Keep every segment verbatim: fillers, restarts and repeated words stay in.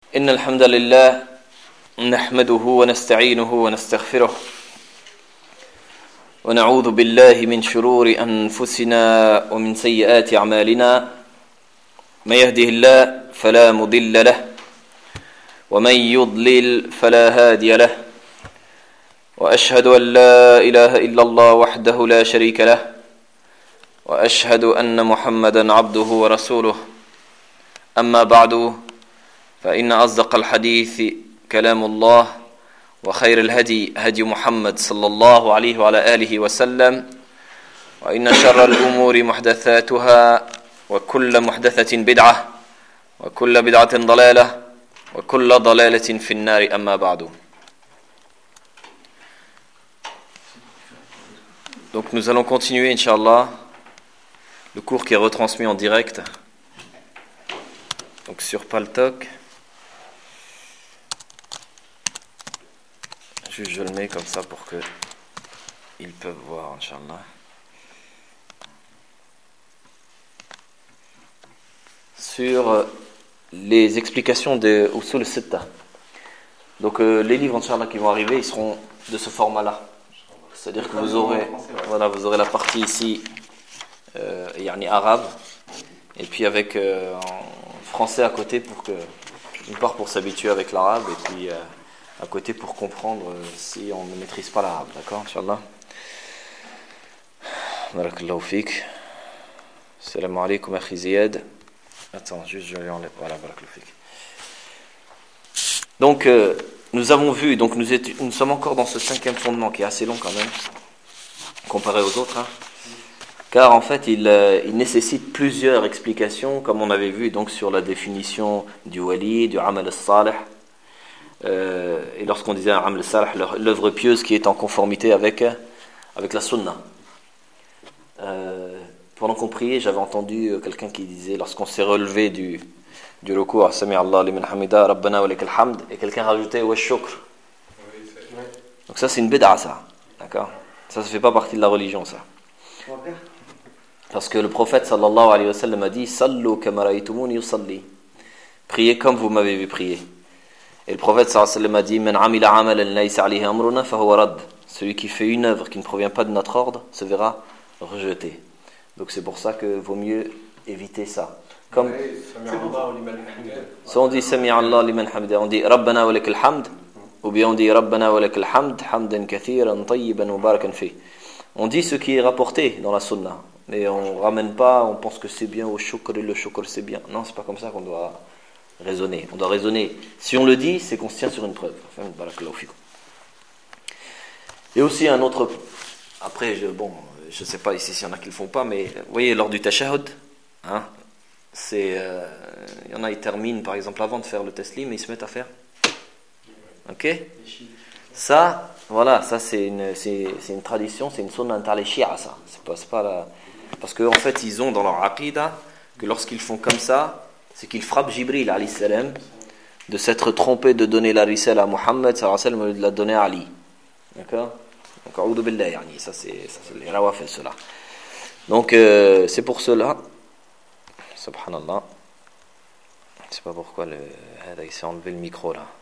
إن الحمد لله نحمده ونستعينه ونستغفره ونعوذ بالله من شرور أنفسنا ومن سيئات أعمالنا من يهده الله فلا مضل له ومن يضلل فلا هادي له وأشهد أن لا إله إلا الله وحده لا شريك له وأشهد أن محمدا عبده ورسوله أما بعد فإن أصدق الحديث كلام الله وخير الهدي هدي محمد صلى الله عليه وعلى آله وسلم وإن شر الأمور محدثاتها وكل محدثة بدعة وكل بدعة ضلالة وكل ضلالة في النار أما بعد. Donc nous allons continuer, Inch'Allah, le cours qui est retransmis en direct donc sur Paltalk. Juste je le mets comme ça pour que ils peuvent voir, Inch'Allah. Sur les explications de Usul Sitta. Donc euh, les livres, Inch'Allah, qui vont arriver, ils seront de ce format-là. C'est-à-dire que vous aurez, voilà, vous aurez la partie ici, euh, yani arabe, et puis avec euh, en français à côté pour que, d'une part pour s'habituer avec l'arabe, et puis euh, à côté pour comprendre euh, si on ne maîtrise pas l'arabe, d'accord, Inch'Allah. Barakallahu fik. Salam alaikum akhi Ziyad. Attends, juste je vais enlever. Voilà, barakallahu fik. Donc, euh, nous avons vu, donc nous, étions, nous sommes encore dans ce cinquième fondement qui est assez long quand même, comparé aux autres, hein, car en fait il, euh, il nécessite plusieurs explications, comme on avait vu donc sur la définition du wali, du amal al-salih, euh, et lorsqu'on disait amal al-salih, l'œuvre pieuse qui est en conformité avec, avec la sunna. Euh, pendant qu'on priait, j'avais entendu quelqu'un qui disait, lorsqu'on s'est relevé du du recours, Sami Allah liman hamida, Rabbana wa lakal hamd, et quelqu'un rajoutait wa shukr. Donc ça c'est une bid'a, ça. D'accord? Ça ne fait pas partie de la religion, ça. Parce que le prophète sallallahu alayhi wa sallam a dit sallu kama ra'aytumuni yusalli. Priez comme vous m'avez vu prier. Et le prophète sallallahu alayhi wa sallam a dit man amila amalan laysa alayhi amruna fa huwa radd. Celui qui fait une œuvre qui ne provient pas de notre ordre se verra rejeté. Donc c'est pour ça que vaut mieux éviter ça. Comme soit on dit Sami Allah liman hamida, on dit Rabbana wa lakal hamd, ou bien on dit Rabbana wa lakal hamd hamdan kathiran tayyiban mubarakan fi. On dit ce qui est rapporté dans la sunna, mais on ramène pas, on pense que c'est bien au shukr et le shukr c'est bien. Non, c'est pas comme ça qu'on doit raisonner. On doit raisonner. Si on le dit, c'est qu'on se tient sur une preuve. Et aussi un autre. Après, je, bon, je sais pas ici s'il y en a qui le font pas, mais vous voyez lors du tashahhud, hein. C'est, euh, il y en a, ils terminent par exemple avant de faire le taslim et ils se mettent à faire. Ok? Ça, voilà, ça c'est une, c'est, c'est une tradition, c'est une sunna entre les chiites, ça. C'est pas, c'est pas la... Parce qu'en fait, ils ont dans leur aqidah que lorsqu'ils font comme ça, c'est qu'ils frappent Jibril alayhi salam de s'être trompé de donner la risala à Muhammad sallallahu alayhi wa sallam au lieu de la donner à Ali. D'accord? Donc, a'udhu billah, yani, ça c'est, ça c'est les rawafid, cela. Donc, euh, c'est pour cela. Subhanallah. Je sais pas pourquoi le, il s'est enlevé le micro là.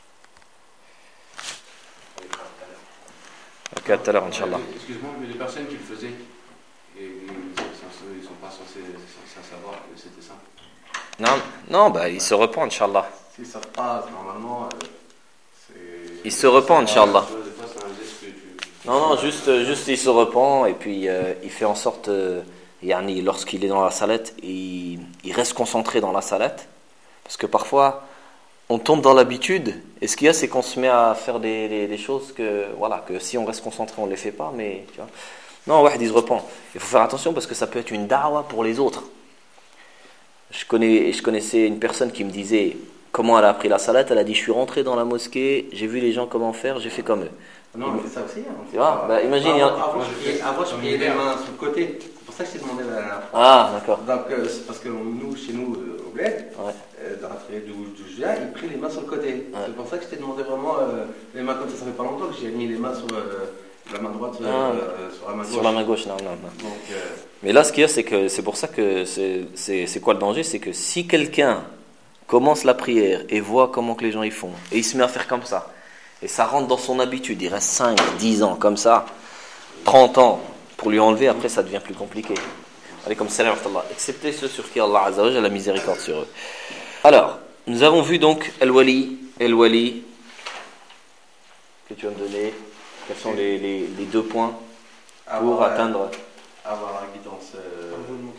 Ok, tout à l'heure, Inch'Allah. Excuse-moi, mais les personnes qui le faisaient, ils ne sont pas censés, censés savoir que c'était ça. Non, non, bah il se repent, Inch'Allah. S'ils ne savent pas, normalement, c'est. Il se repent, Inch'Allah. Des fois, c'est un geste que tu. Non, non, juste, juste il se repent et puis euh, il fait en sorte. Euh, Yani, lorsqu'il est dans la salette, il, il reste concentré dans la salette, parce que parfois on tombe dans l'habitude, et ce qu'il y a c'est qu'on se met à faire des, des, des choses que, voilà, que si on reste concentré on ne les fait pas, mais tu vois. Non, ouais, il se repent. Il faut faire attention parce que ça peut être une da'wa pour les autres. Je, connais, je connaissais une personne qui me disait comment elle a appris la salette. Elle a dit je suis rentré dans la mosquée, j'ai vu les gens comment faire, j'ai fait comme eux. Non, mais c'est ça aussi. Hein. Tu vois, bah, imagine. Avant, avant, avant je pliais les mains sur le côté. C'est pour ça que je t'ai demandé la dernière fois. Ah, d'accord. Donc, euh, c'est parce que nous, chez nous, euh, au bled, ouais. euh, dans la prière d'où je viens, il prit les mains sur le côté. Ouais. C'est pour ça que je t'ai demandé vraiment euh, les mains comme ça. Ça fait pas longtemps que j'ai mis les mains sur euh, la main droite, euh, ah, euh, sur la main gauche. Sur la main gauche, non, non, non. Donc, euh, mais là, ce qu'il y a, c'est que c'est pour ça que c'est, c'est, c'est quoi le danger? C'est que si quelqu'un commence la prière et voit comment que les gens y font, et il se met à faire comme ça, et ça rentre dans son habitude, il reste cinq, dix ans comme ça, trente ans, pour lui enlever, après ça devient plus compliqué. Alaykoum salam wa rahmatullah. Excepté ceux sur qui Allah Azza wa Jalla a la miséricorde sur eux. Alors, nous avons vu donc Al-Wali, Al-Wali, que tu vas me donner, quels sont les, les, les deux points pour avoir, atteindre avoir la guidance. Euh...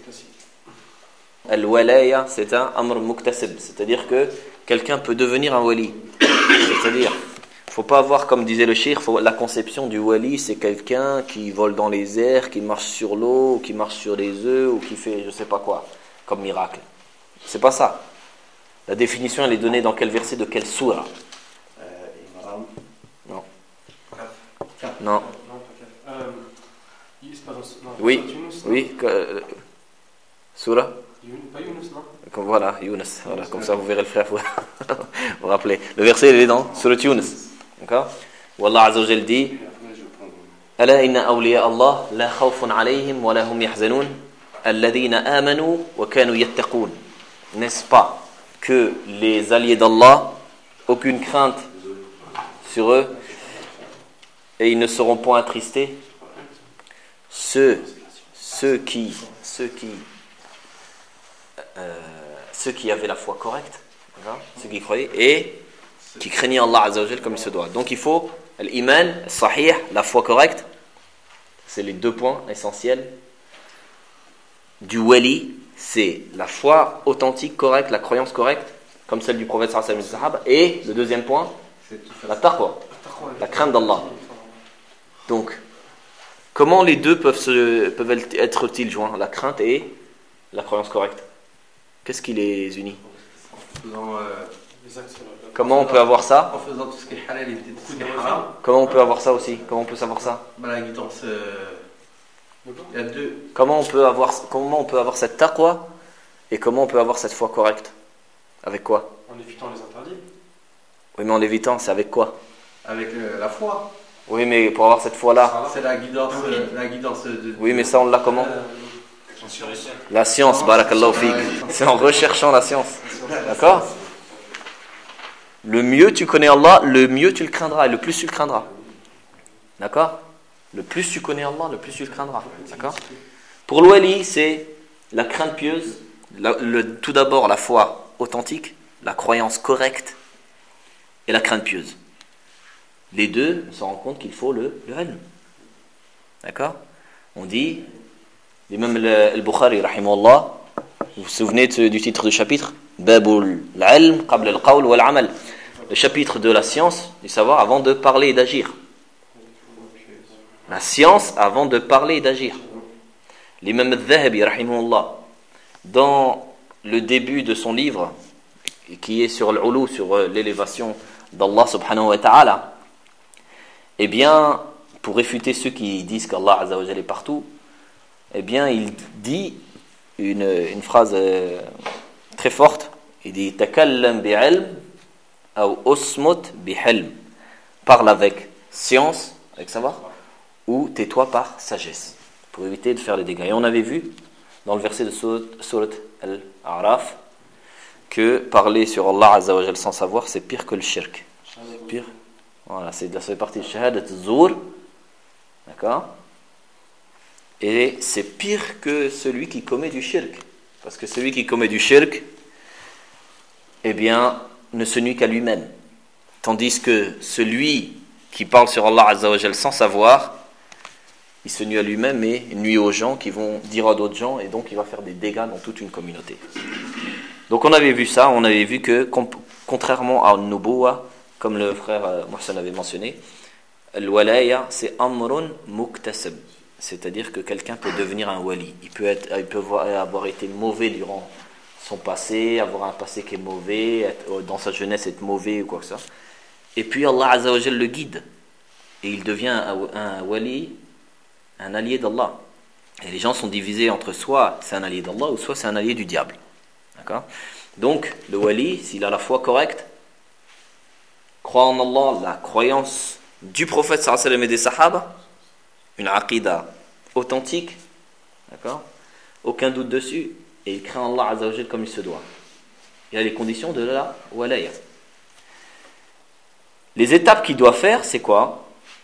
Al-Walaya, c'est un Amr Muktasib, c'est-à-dire que quelqu'un peut devenir un Wali. C'est-à-dire, il ne faut pas avoir, comme disait le cheikh, la conception du Wali, c'est quelqu'un qui vole dans les airs, qui marche sur l'eau, ou qui marche sur les œufs, ou qui fait je ne sais pas quoi, comme miracle. C'est pas ça. La définition, elle est donnée dans quel verset, de quelle sourate? Euh, Imran. Non. Quatre. Non. Non, pas quatre. Euh, c'est pas dans- non, Oui, Sourate Yunus, non oui. que- Sourate Yunus- Pas Yunus, non Comme voilà, Younes. Voilà, comme ça, vous verrez le frère. Vous vous rappelez. Le verset, il est dans Surat Younes. D'accord? Wallah Azza wa Jal dit Ala inna awliya Allah la khawfun alayhim wa la hum yahzanun alladhina amanu wa kanu yattaqun. N'est-ce pas que les alliés d'Allah, aucune crainte sur eux et ils ne seront point attristés? Ceux, ceux qui, ceux qui Euh, ceux qui avaient la foi correcte, d'accord, ceux qui croyaient et qui craignaient Allah Azza wa Jal comme il se doit. Donc il faut l'iman, sahih, la foi correcte, c'est les deux points essentiels du wali, c'est la foi authentique, correcte, la croyance correcte, comme celle du prophète sallallahu alayhi wa sallam, et le deuxième point, la taqwa, la crainte d'Allah. Donc, comment les deux peuvent, se, peuvent être-ils joints, la crainte et la croyance correcte? Qu'est-ce qui les unit? En faisant, euh, Les actes sur la- Comment on peut avoir ça? en faisant tout ce qui est halal et tout ce qui est haram. Comment on peut avoir ça aussi? Comment on peut savoir ça? Bah, la guidance, euh, il y a deux. Comment on peut avoir, comment on peut avoir cette taqwa et comment on peut avoir cette foi correcte? Avec quoi? En évitant les interdits. Oui, mais en l'évitant, c'est avec quoi? Avec euh, la foi. Oui, mais pour avoir cette foi-là. C'est la guidance, euh, la guidance de. Oui, mais ça, on l'a comment? Euh, La science, barakallahu fik. C'est en recherchant la science. D'accord? Le mieux tu connais Allah, le mieux tu le craindras et le plus tu le craindras. D'accord? Le plus tu connais Allah, le plus tu le craindras. D'accord? Pour l'wali, c'est la crainte pieuse, la- le- tout d'abord la foi authentique, la croyance correcte et la crainte pieuse. Les deux, on se rend compte qu'il faut le, le ilm. D'accord? On dit, l'imam al-Bukhari, rahimahullah, vous vous souvenez de- du titre du chapitre? Babul al-ilm qabla al-qawl wal-amal. Le chapitre de la science, du savoir, avant de parler et d'agir. La science avant de parler et d'agir. L'imam al-Dhahabi, rahimahullah, dans le début de son livre, qui est sur l'ulu, sur l'élévation d'Allah subhanahu wa ta'ala, eh bien, pour réfuter ceux qui disent qu'Allah Azza wa Jalla est partout, eh bien, il dit une, une phrase euh, très forte. Il dit takallam bi'ilm ou usmut bihilm. Parle avec science, avec savoir, ou tais-toi par sagesse, pour éviter de faire les dégâts. Et on avait vu dans le verset de Surat Al-A'raf que parler sur Allah Azza wa Jalla sans savoir, c'est pire que le shirk. C'est pire. Voilà, c'est, ça fait partie de shahadat az-zur. D'accord? Et c'est pire que celui qui commet du shirk. Parce que celui qui commet du shirk, eh bien, ne se nuit qu'à lui-même. Tandis que celui qui parle sur Allah Azza wa Jalla sans savoir, il se nuit à lui-même et nuit aux gens qui vont dire à d'autres gens, et donc il va faire des dégâts dans toute une communauté. Donc on avait vu ça, on avait vu que contrairement à Nubuwa, comme le frère Mohsen avait mentionné, Al-Walaya, c'est Amrun Muktasab. C'est-à-dire que quelqu'un peut devenir un wali. Il peut, être, il peut avoir été mauvais durant son passé, avoir un passé qui est mauvais, être, dans sa jeunesse être mauvais ou quoi que ça. Et puis Allah Azza wa Jalla le guide. Et il devient un, un wali, un allié d'Allah. Et les gens sont divisés entre soit c'est un allié d'Allah ou soit c'est un allié du diable. D'accord? Donc, le wali, s'il a la foi correcte, croit en Allah, la croyance du prophète sallallahu alayhi wa sallam et des sahaba, une aqida authentique, d'accord, aucun doute dessus, et il craint Allah Azza wa Jalla comme il se doit. il a les conditions de la walaya. Les étapes qu'il doit faire, c'est quoi?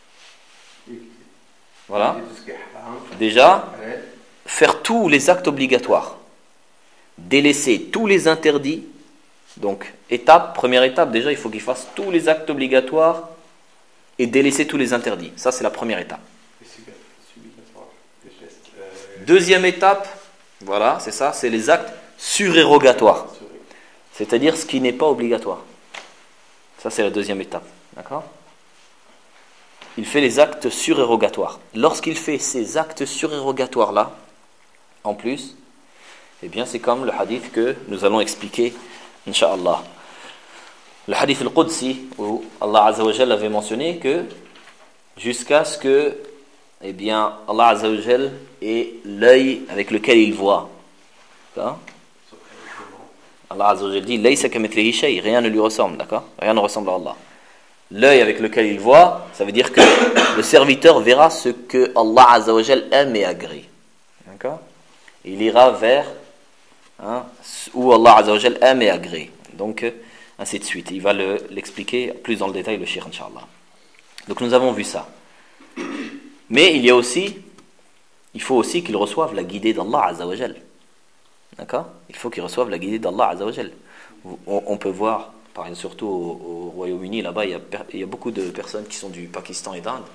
Voilà. Déjà, faire tous les actes obligatoires. Délaisser tous les interdits. Donc, étape, première étape, déjà, il faut qu'il fasse tous les actes obligatoires et délaisser tous les interdits. Ça, c'est la première étape. Deuxième étape, voilà, c'est ça, c'est les actes surérogatoires. C'est-à-dire ce qui n'est pas obligatoire. Ça, c'est la deuxième étape. D'accord? Il fait les actes surérogatoires. Lorsqu'il fait ces actes surérogatoires-là, en plus, eh bien, c'est comme le hadith que nous allons expliquer, Inch'Allah. Le hadith al-Qudsi, où Allah Azza wa Jal avait mentionné que jusqu'à ce que, eh bien, Allah Azza wa Jal ait l'œil avec lequel il voit. D'accord? Allah Azza wa Jal dit Laysa kamithlihi shay, rien ne lui ressemble, d'accord? Rien ne ressemble à Allah. L'œil avec lequel il voit, ça veut dire que le serviteur verra ce que Allah Azza wa Jal aime et agrée. D'accord? Il ira vers hein, où Allah Azza wa Jal aime et agrée. Donc, ainsi de suite. Il va le, l'expliquer plus dans le détail, le shir, Inch'Allah. Donc, nous avons vu ça. Mais il y a aussi, il faut aussi qu'il reçoive la guidée d'Allah Azza wa Jal. D'accord? Il faut qu'il reçoive la guidée d'Allah Azza wa Jal. On, on peut voir, par exemple, surtout au, au Royaume-Uni, là-bas, il y, a, il y a beaucoup de personnes qui sont du Pakistan et d'Inde.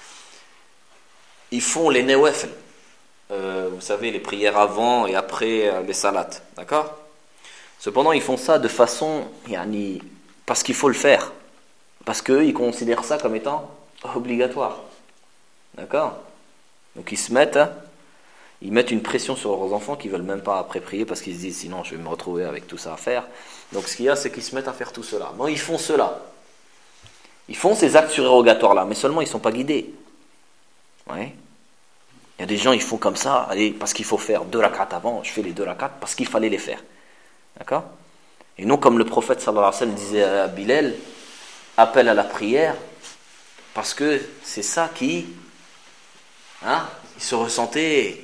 Ils font les nawafil. Euh, vous savez, les prières avant et après euh, les salats. D'accord? Cependant, ils font ça de façon, yani, parce qu'il faut le faire. Parce qu'eux, ils considèrent ça comme étant obligatoire. D'accord? Donc ils se mettent, hein, ils mettent une pression sur leurs enfants qui ne veulent même pas après prier parce qu'ils se disent sinon je vais me retrouver avec tout ça à faire. Donc ce qu'il y a, c'est qu'ils se mettent à faire tout cela. Non, ils font cela. Ils font ces actes surérogatoires-là, mais seulement ils ne sont pas guidés. Ouais. Il y a des gens, ils font comme ça, allez, parce qu'il faut faire deux rakats avant, je fais les deux rakats parce qu'il fallait les faire. D'accord? Et non comme le prophète sallallahu alayhi wa sallam disait à Bilal, appel à la prière, parce que c'est ça qui, hein, il se ressentait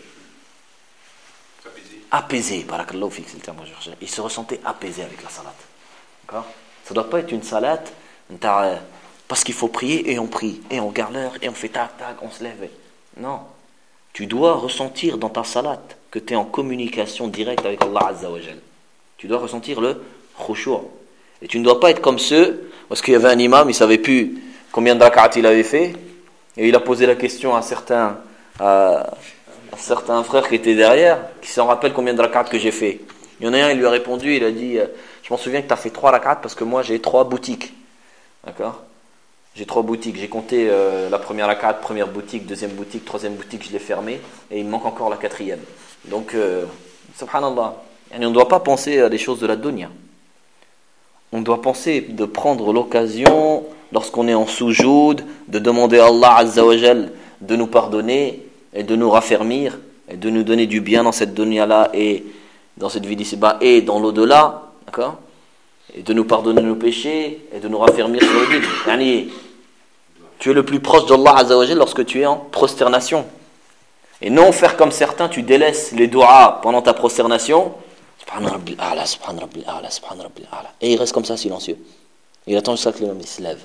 apaisé. Barakallahu fik, c'est le terme que je recherche. Il se ressentait apaisé avec la salat. D'accord? Ça ne doit pas être une salat parce qu'il faut prier et on prie, et on garde l'heure, et on fait tac, tac, on se lève. Non. Tu dois ressentir dans ta salat que tu es en communication directe avec Allah Azza wa Jal. Tu dois ressentir le khushu'. Et tu ne dois pas être comme ceux, parce qu'il y avait un imam, il ne savait plus combien de rak'at il avait fait, et il a posé la question à certains, à, à certains frères qui étaient derrière, qui s'en rappellent combien de rak'at que j'ai fait. Il y en a un, il lui a répondu, il a dit, je m'en souviens que tu as fait trois rak'at parce que moi j'ai trois boutiques. D'accord? J'ai trois boutiques, j'ai compté euh, la première rak'at, première boutique, deuxième boutique, troisième boutique, je l'ai fermée, et il me manque encore la quatrième. Donc, euh, subhanallah, on ne doit pas penser à des choses de la dunya. On doit penser de prendre l'occasion, lorsqu'on est en soujoud, de demander à Allah Azza wa Jal de nous pardonner, et de nous raffermir, et de nous donner du bien dans cette dunya-là, et dans cette vie d'ici-bas, et dans l'au-delà, d'accord? Et de nous pardonner nos péchés, et de nous raffermir sur le but. Yani, tu es le plus proche d'Allah Azza wa Jal lorsque tu es en prosternation. Et non faire comme certains, tu délaisses les du'as pendant ta prosternation. Subhan Rabbil A'la, Subhan Rabbil A'la, Subhan Rabbil A'la. Et il reste comme ça silencieux. Il attend jusqu'à que l'imam se lève.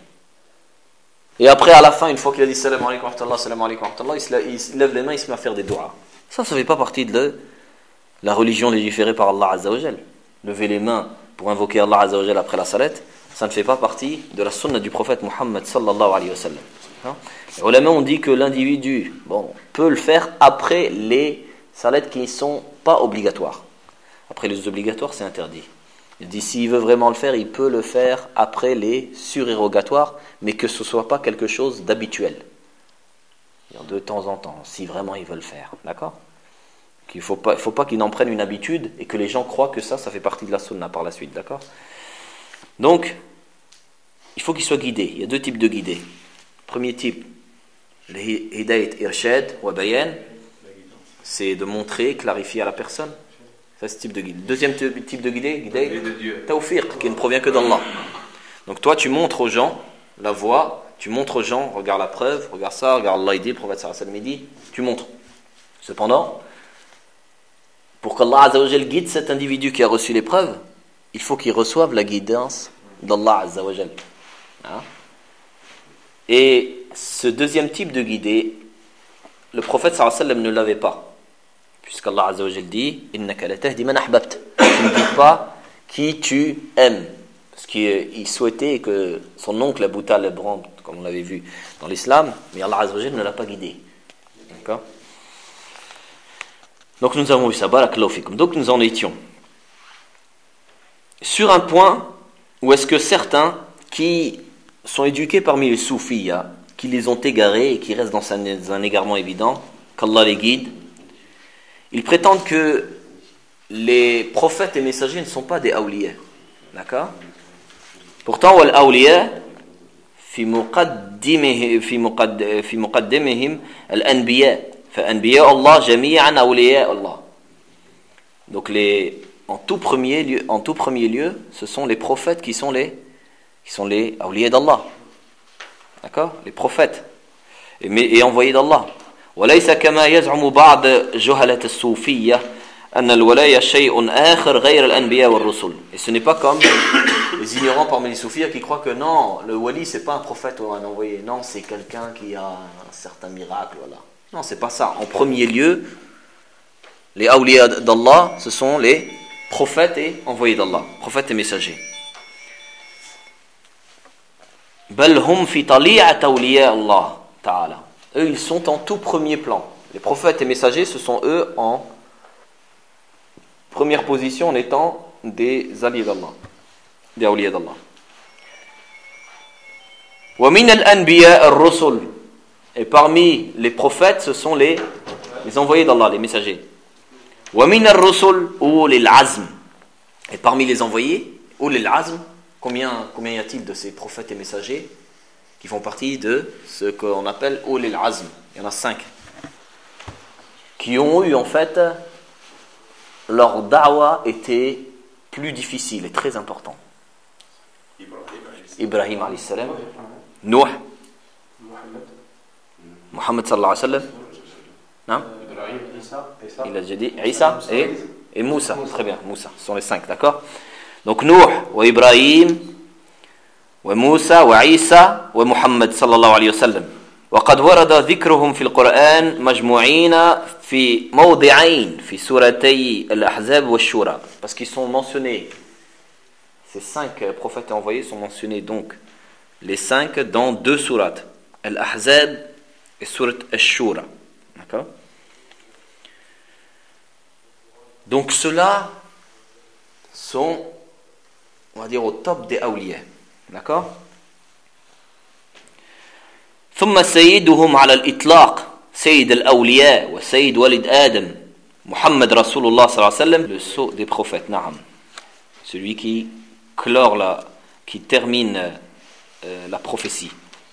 Et après, à la fin, une fois qu'il a dit salam alaykum wa rahmatullah, salam alaykum wa rahmatullah, il se lève, il se lève les mains, il se met à faire des du'as. Ça, ça ne fait pas partie de la religion légiférée par Allah Azza wa Jal. Lever les mains pour invoquer Allah Azza wa Jal après la salat, ça ne fait pas partie de la sunna du prophète Muhammad sallallahu alayhi wa sallam. Les ulama ont dit que l'individu bon, peut le faire après les salats qui ne sont pas obligatoires. Après les obligatoires, c'est interdit. Il dit s'il veut vraiment le faire, il peut le faire après les surérogatoires, mais que ce ne soit pas quelque chose d'habituel. De temps en temps, si vraiment il veut le faire. D'accord? Il ne faut pas, il faut pas qu'il en prenne une habitude et que les gens croient que ça, ça fait partie de la sunna par la suite. D'accord? Donc, il faut qu'il soit guidé. Il y a deux types de guidés. Premier type, le hidayat irshad wa bayan, c'est de montrer, clarifier à la personne. Ça, c'est ce type de guide. Deuxième type de guidé, hidayat tawfiq, qui ne provient que d'Allah. Donc toi, tu montres aux gens la voie, tu montres aux gens, regarde la preuve, regarde ça, regarde Allah, il dit, le prophète sallallahu alayhi wa sallam, il dit, tu montres. Cependant, pour qu'Allah Azza wa Jal guide cet individu qui a reçu l'épreuve, il faut qu'ils reçoivent la guidance d'Allah Azza wa Jal. Hein? Et ce deuxième type de guidé, le prophète sallallahu alayhi wa sallam ne l'avait pas. Puisqu'Allah Azza wa Jal dit « Innaka la tahdi man ahbabt » Tu ne dis pas qui tu aimes. Parce qu'il souhaitait que son oncle Abu Talib rentre, comme on l'avait vu dans l'islam, mais Allah Azza wa Jal ne l'a pas guidé. D'accord? Donc nous avons vu ça, barakallahu fikum. Donc nous en étions sur un point où est-ce que certains qui sont éduqués parmi les soufis, hein, qui les ont égarés et qui restent dans un, dans un égarement évident, qu'Allah les guide, ils prétendent que les prophètes et messagers ne sont pas des awliya. D'accord? Pourtant, wal awliya fi muqaddimihim fi muqadd fi muqaddimihim al-anbiya. Fa anbiya Allah jami'an awliya Allah. Donc les en tout premier lieu, en tout premier lieu, ce sont les prophètes qui sont les qui sont les awliya d'Allah. D'accord? Les prophètes et, et envoyés d'Allah. وليس كما يزعم بعض جهلة الصوفية أن الولاية شيء آخر غير الأنبياء والرسل. Et ce n'est pas comme les ignorants parmi les soufis qui croient que non, le wali c'est pas un prophète ou un envoyé. Non, c'est quelqu'un qui a un certain miracle, voilà. Non, c'est pas ça. En premier lieu, les awliya d'Allah, ce sont les prophètes et envoyés d'Allah, prophètes et messagers. بل هم في طليعة أولياء الله تعالى. Eux, ils sont en tout premier plan. Les prophètes et messagers, ce sont eux en première position en étant des alliés d'Allah, des awliya d'Allah. ومن الأنبياء الرسل. Et parmi les prophètes, ce sont les, les envoyés d'Allah, les messagers. ومن الرسل أولي العزم. Et parmi les envoyés, أولي العزم, combien, combien y a-t-il de ces prophètes et messagers qui font partie de ce qu'on appelle Ulil Azm? Il y en a cinq qui ont eu en fait leur da'wa était plus difficile et très important. Ibrahim alayhi salam, Nuh, Muhammad sallallahu alayhi wa sallam, non? Il a déjà dit Isa et, et Moussa. Très bien, Moussa, ce sont les cinq, d'accord? Donc Nuh, wa Ibrahim, وموسى وعيسى ومحمد صلى الله عليه وسلم وقد ورد ذكرهم في القرآن مجموعين في موضعين في سورتي الأحزاب والشورى parce qu'ils sont mentionnés, ces cinq prophètes envoyés sont mentionnés donc les cinq dans deux sourates, Al-Ahzab et sourate Ash-Shura. D'accord? Donc ceux-là sont, on va dire, au top des awliya. D'accord? ثم سيدهم على الإطلاق سيد الأولياء وسيد ولد آدم محمد رسول الله صلى الله عليه وسلم, le sceau des prophètes, نعم, celui qui clore la, qui termine euh, la prophétie.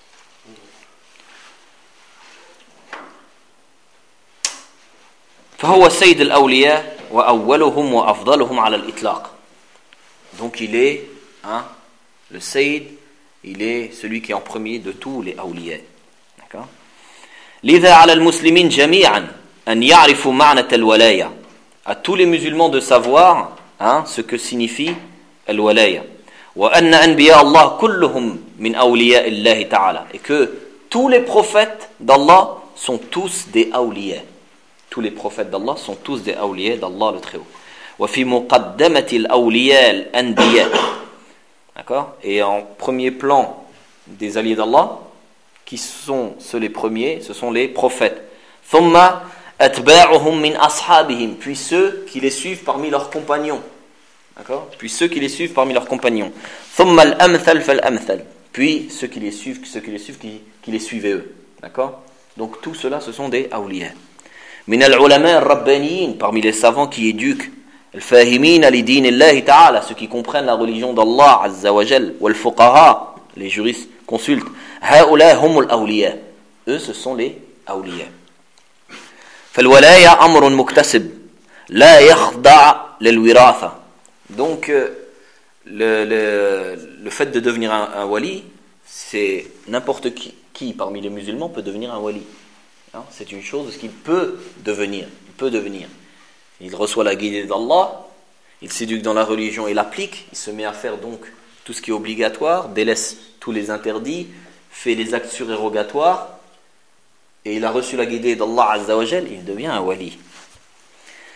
فهو سيد الأولياء وأولهم وأفضلهم على الإطلاق. Donc il est, hein, le Sayyid, il est celui qui est en premier de tous les awliya. D'accord? لذا على المسلمين جميعا أن يعرفوا معنى الولاية. À tous les musulmans de savoir, hein, ce que signifie الولاية. وأن أنبياء الله كلهم من أولياء الله تعالى. Et que tous les prophètes d'Allah sont tous des awliya. Tous les prophètes d'Allah sont tous des awliya d'Allah le Très-Haut. وفي مقدمة الأولياء الأنبياء. D'accord? Et en premier plan des alliés d'Allah, qui sont ceux les premiers, ce sont les prophètes. ثم أتباعهم من أصحابهم. Puis ceux qui les suivent parmi leurs compagnons. D'accord? Puis ceux qui les suivent parmi leurs compagnons. ثم الأمثل فالأمثل. Puis ceux qui les suivent, ceux qui les suivent, qui, qui les suivaient eux. D'accord? Donc tout cela, ce sont des awliya. من العلماء الربانيين. Parmi les savants qui éduquent. الفاهمين لدين الله تعالى, ceux qui comprennent la religion d'Allah Azza wa Jal, والفقهاء, les juristes consultent, هؤلاء هم الأولياء, eux ce sont les awliya. فالولاية أمر مكتسب لا يخضع للوراثة. Donc le, le, le fait de devenir un, un wali, c'est n'importe qui, qui parmi les musulmans peut devenir un wali, hein? C'est une chose qu'il peut devenir, il peut devenir. Il reçoit la guidée d'Allah, il s'éduque dans la religion et l'applique, il se met à faire donc tout ce qui est obligatoire, délaisse tous les interdits, fait les actes surérogatoires, et il a reçu la guidée d'Allah Azza wa Jal, il devient un wali. D'accord ?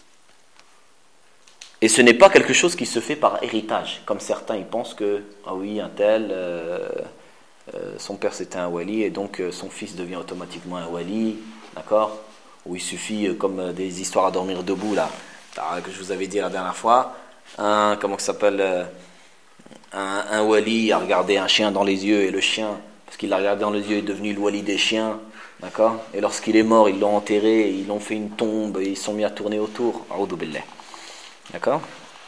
Et ce n'est pas quelque chose qui se fait par héritage, comme certains ils pensent que, ah oui, un tel, euh, euh, son père c'était un wali, et donc euh, son fils devient automatiquement un wali, d'accord ? Ou il suffit, euh, comme euh, des histoires à dormir debout, là, là, que je vous avais dit la dernière fois, un, comment ça s'appelle, euh, un, un wali a regardé un chien dans les yeux, et le chien, parce qu'il l'a regardé dans les yeux, est devenu le wali des chiens, d'accord ? Et lorsqu'il est mort, ils l'ont enterré, ils l'ont fait une tombe, et ils sont mis à tourner autour, a'udhu billah. D'accord ?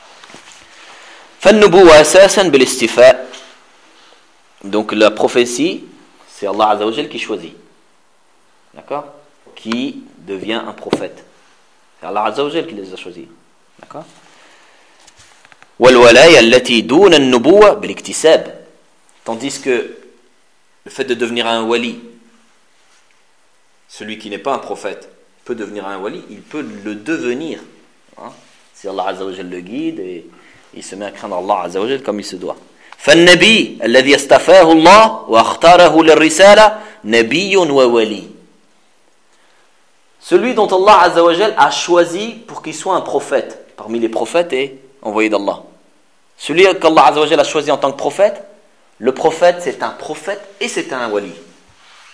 فالنبوة أساسا بالاستفاء. Donc la prophétie, c'est Allah Azza wa Jal qui choisit. D'accord ? Qui devient un prophète. C'est Allah Azza wa Jal qui les a choisis. D'accord ? والولاية التي دون النبوة بالاكتساب. Tandis que le fait de devenir un wali, celui qui n'est pas un prophète, peut devenir un wali, il peut le devenir. Hein ? Si Allah Azza wa Jal le guide et il se met à craindre Allah Azza wa Jal comme il se doit. فالنبي الذي اصطفاه الله واختاره للرسالة نبي وولي. Celui dont Allah Azza wa Jal a choisi pour qu'il soit un prophète parmi les prophètes et envoyé d'Allah. Celui qu'Allah Azza wa Jal a choisi en tant que prophète, le prophète c'est un prophète et c'est un wali. D'accord ?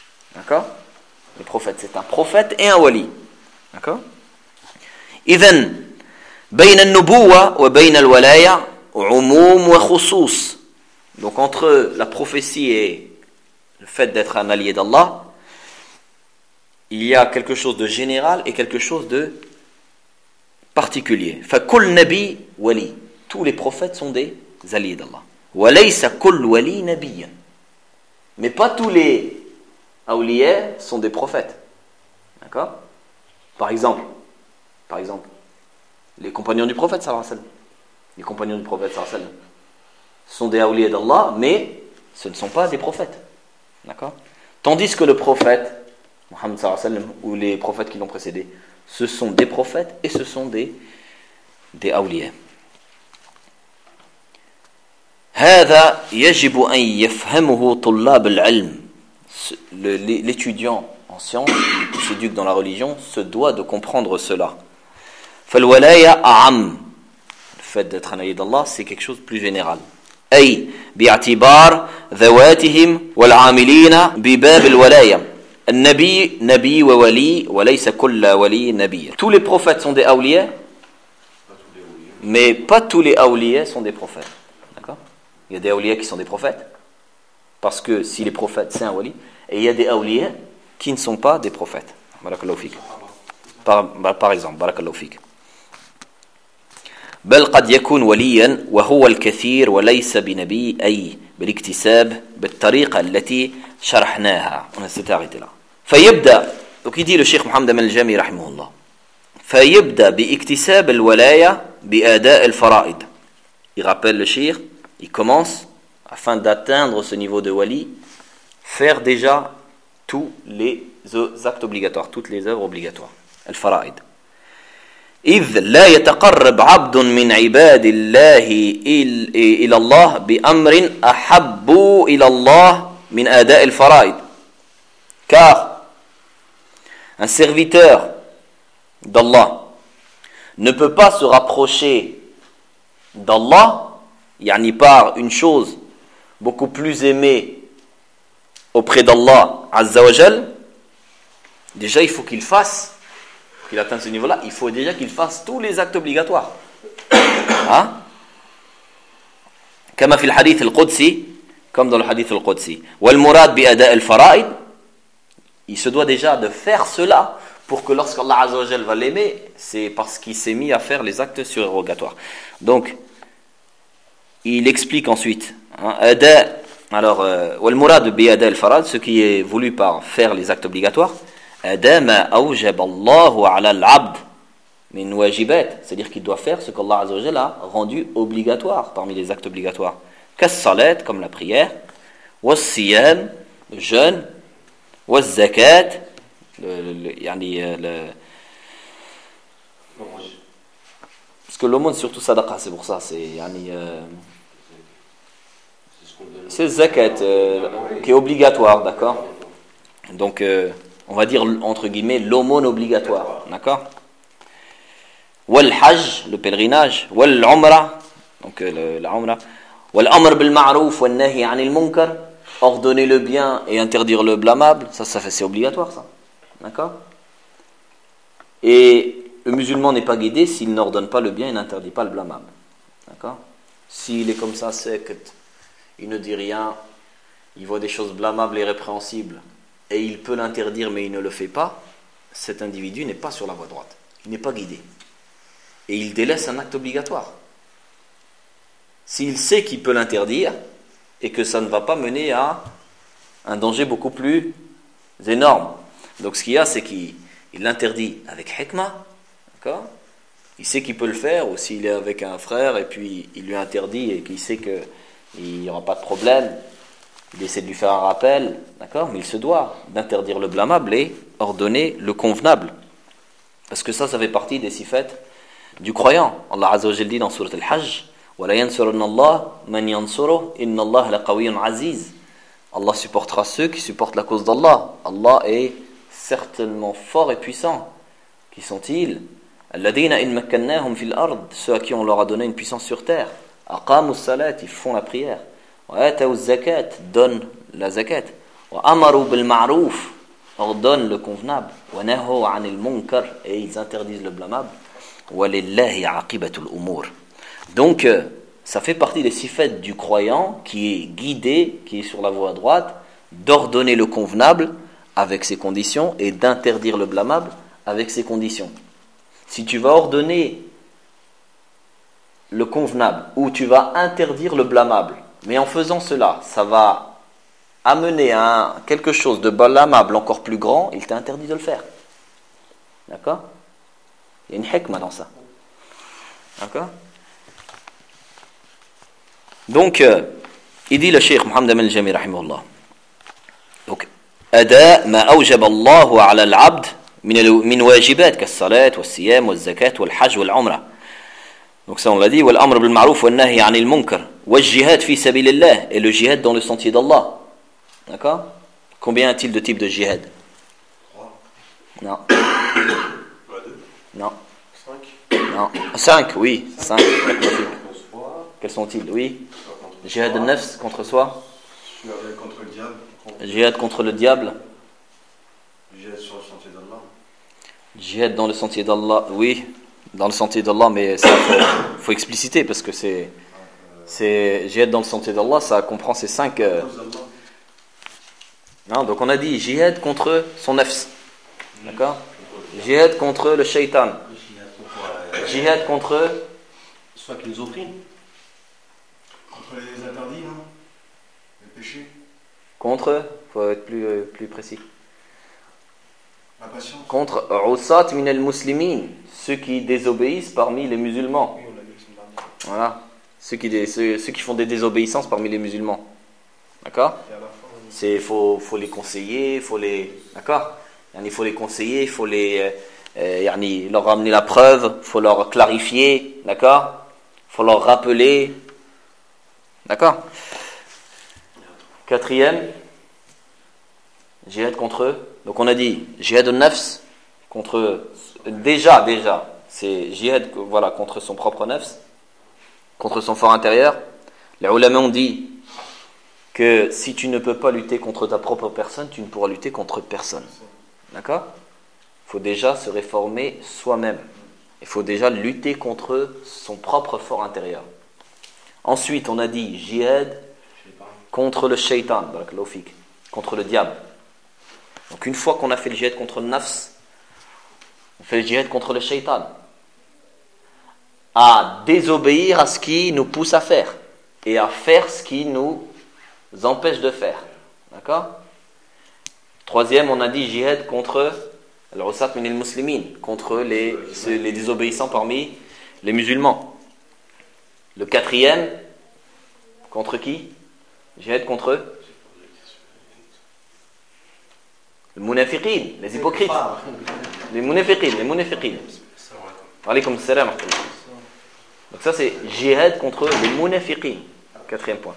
Le prophète c'est un prophète et un wali. D'accord ? إذن بين النبوة وبين الولاية عموم وخصوص. Donc entre la prophétie et le fait d'être un allié d'Allah, il y a quelque chose de général et quelque chose de particulier. فكل نبي ولي. Tous les prophètes sont des alliés d'Allah. وليس كل ولي نبيا. Mais pas tous les awliya sont des prophètes. D'accord ? Par exemple, par exemple, les compagnons du prophète sallallahu alayhi wa sallam. Les compagnons du prophète sallallahu alayhi wa sallam sont des awliya d'Allah, mais ce ne sont pas des prophètes. D'accord ? Tandis que le prophète, Muhammad sallallahu alayhi wa sallam, ou les prophètes qui l'ont précédé, ce sont des prophètes et ce sont des, des awliya. هذا يجب أن يفهمه طلاب العلم. L'étudiant en sciences qui s'éduque dans la religion se doit de comprendre cela. فالولاية أعم. Le fait d'être un allié d'Allah, c'est quelque chose de plus général. أي باعتبار ذواتهم والعاملين بباب الولاية. النبي نبي وولي وليس كل ولي نبي. Tous les prophètes sont des awliya, mais pas tous les awliya sont des prophètes. D'accord ? Il y a des awliya qui sont des prophètes, parce que si les prophètes c'est un wali, et il y a des awliya qui ne sont pas des prophètes. Barakallahu fik. Par, par exemple, barakallahu fik. بل قد يكون وليا وهو الكثير وليس بنبي أي بالاكتساب بالطريقة التي شرحناها. On s'est arrêté là. فيبدأ, donc il dit le Cheikh Mohammed al-Jami رحمه الله, فيبدأ باكتساب الولاية بأداء الفرائض. Il rappelle le Cheikh, il commence afin d'atteindre ce niveau de wali, faire déjà tous les actes obligatoires, toutes les œuvres obligatoires. الفرائض. إذ لا يتقرب عبد من عباد الله إلى الله بأمر أحب إلى الله من أداء الفرائض. Car un serviteur d'Allah ne peut pas se rapprocher d'Allah, yani par une chose beaucoup plus aimée auprès d'Allah Azza wa Jal. Déjà il faut qu'il fasse, pour qu'il atteigne ce niveau-là, il faut déjà qu'il fasse tous les actes obligatoires. Hein? كما في الحديث القدسي, comme dans le hadith al-Qudsi. والمراد بأداء الفرائض, il se doit déjà de faire cela pour que lorsqu'Allah Azza wa Jal va l'aimer, c'est parce qu'il s'est mis à faire les actes surérogatoires. Donc, il explique ensuite, hein, ada, alors, والمراد بأداء الفرائض, ce qui est voulu par faire les actes obligatoires, ada ma awjab Allahu ala al-abd min wajibat, c'est-à-dire qu'il doit faire ce qu'Allah Azza wa Jal a rendu obligatoire parmi les actes obligatoires. Kas-salat, comme la prière, was-siyam, le jeûne, was-zakat, le, le, le, yani, le, que l'aumône, surtout sadaqa, c'est pour ça. C'est yani, euh, C'est ce qu'on donne. c'est zakat euh, qui est obligatoire, d'accord. Donc, euh, on va dire entre guillemets l'aumône obligatoire, d'accord. Wal hajj, le pèlerinage, wal umra, donc euh, le, la umra, wal amr bil ma'rouf wal nahi anil munkar, ordonner le bien et interdire le blâmable, ça, ça fait, c'est obligatoire, ça, d'accord. Et le musulman n'est pas guidé s'il n'ordonne pas le bien et n'interdit pas le blâmable, d'accord. S'il est comme ça, sec, il ne dit rien, il voit des choses blâmables et répréhensibles, et il peut l'interdire mais il ne le fait pas, cet individu n'est pas sur la voie droite, il n'est pas guidé. Et il délaisse un acte obligatoire. S'il sait qu'il peut l'interdire, et que ça ne va pas mener à un danger beaucoup plus énorme. Donc ce qu'il y a, c'est qu'il l'interdit avec hikmah, d'accord. Il sait qu'il peut le faire, ou s'il est avec un frère, et puis il lui interdit, et qu'il sait qu'il n'y aura pas de problème, il essaie de lui faire un rappel, d'accord, mais il se doit d'interdire le blâmable et ordonner le convenable. Parce que ça, ça fait partie des sifat du croyant. Allah Azza wa Jalla dit dans Surat Al-Hajj, وَلَا يَنْصُرَنَّ اللَّهُ مَنْ يَنْصُرُهُ إِنَّ اللَّهَ لَقَوِيٌّ عَزِيزٌ. Allah supportera ceux qui supportent la cause d'Allah. Allah est certainement fort et puissant. Qui sont-ils? الَّذِينَ إِن مَكَّنَّاهُمْ فِي الْأَرْضِ, ceux à qui on leur a donné une puissance sur terre. أَقَامُوا الصَّلَاةِ, ils font la prière. وَآتَوُا الزَّكَاةَ, donnent la zakat. وَأَمَرُوا بِالْمَعْرُوفِ, ordonnent le convenable. وَنَهُوا عَنِ الْمُنكَرِ, et ils interdisent le blâmable. وَلِلَّهِ عَاقِبَةُ الْأُمُورِ. Donc, euh, ça fait partie des sifat du croyant qui est guidé, qui est sur la voie droite, d'ordonner le convenable avec ses conditions et d'interdire le blâmable avec ses conditions. Si tu vas ordonner le convenable ou tu vas interdire le blâmable, mais en faisant cela, ça va amener à quelque chose de blâmable encore plus grand, il t'a interdit de le faire. D'accord? Il y a une hikmah dans ça. D'accord? Donc, euh, il dit le cheikh Mohammed Amin al-Jami rahimahullah. Donc, أداء ما أوجب الله على العبد من من واجبات كالصلاة والصيام والزكاة والحج والعمرة. Donc ça on l'a dit. والأمر بالمعروف والنهي عن المنكر والجهاد في سبيل الله, et le jihad dans le sentier d'Allah. D'accord? Combien y a-t-il de types de jihad? Non. Non. cinq. Non. Cinq, oui. Cinq. Quels sont-ils? Oui. Jihad al-nafs, contre soi. Contre le diable. Jihad contre le diable. Jihad sur le sentier d'Allah. Jihad dans le sentier d'Allah, oui. Dans le sentier d'Allah, mais ça faut, faut expliciter parce que c'est, c'est jihad dans le sentier d'Allah, ça comprend ces cinq. Euh... Non, donc on a dit jihad contre son nafs, d'accord. Jihad contre le shaitan. Jihad contre. Soit qu'ils oppriment. Contre les interdits, non? Les péchés. Contre, faut être plus euh, plus précis. La patience. Contre usat min al-muslimin, ceux qui désobéissent parmi les musulmans. Oui, on l'a vu la semaine dernière. Voilà, ceux qui, dé, ceux, ceux qui font des désobéissances parmi les musulmans. D'accord? Et à la fin, C'est faut faut les conseiller, faut les d'accord? Il faut les conseiller, il faut les euh, yani, leur ramener la preuve, faut leur clarifier, d'accord? Faut leur rappeler. D'accord? Quatrième, jihad contre eux. Donc on a dit jihad al-nafs contre déjà déjà c'est jihad voilà contre son propre nafs, contre son fort intérieur. Les ulama ont dit que si tu ne peux pas lutter contre ta propre personne, tu ne pourras lutter contre personne. D'accord? Il faut déjà se réformer soi-même. Il faut déjà lutter contre son propre fort intérieur. Ensuite, on a dit jihad contre le shaitan, contre le diable. Donc une fois qu'on a fait le jihad contre le nafs, on fait le jihad contre le shaitan. À désobéir à ce qui nous pousse à faire et à faire ce qui nous empêche de faire. D'accord? Troisième, on a dit jihad contre al-usat min al-muslimin, contre les, les désobéissants parmi les musulmans. Le quatrième, contre qui? Jihad contre eux. Les munafiqin, les hypocrites. Les munafiqin, les munafiqin. Alaykoum salam. Donc ça c'est jihad contre les munafiqin. Quatrième point.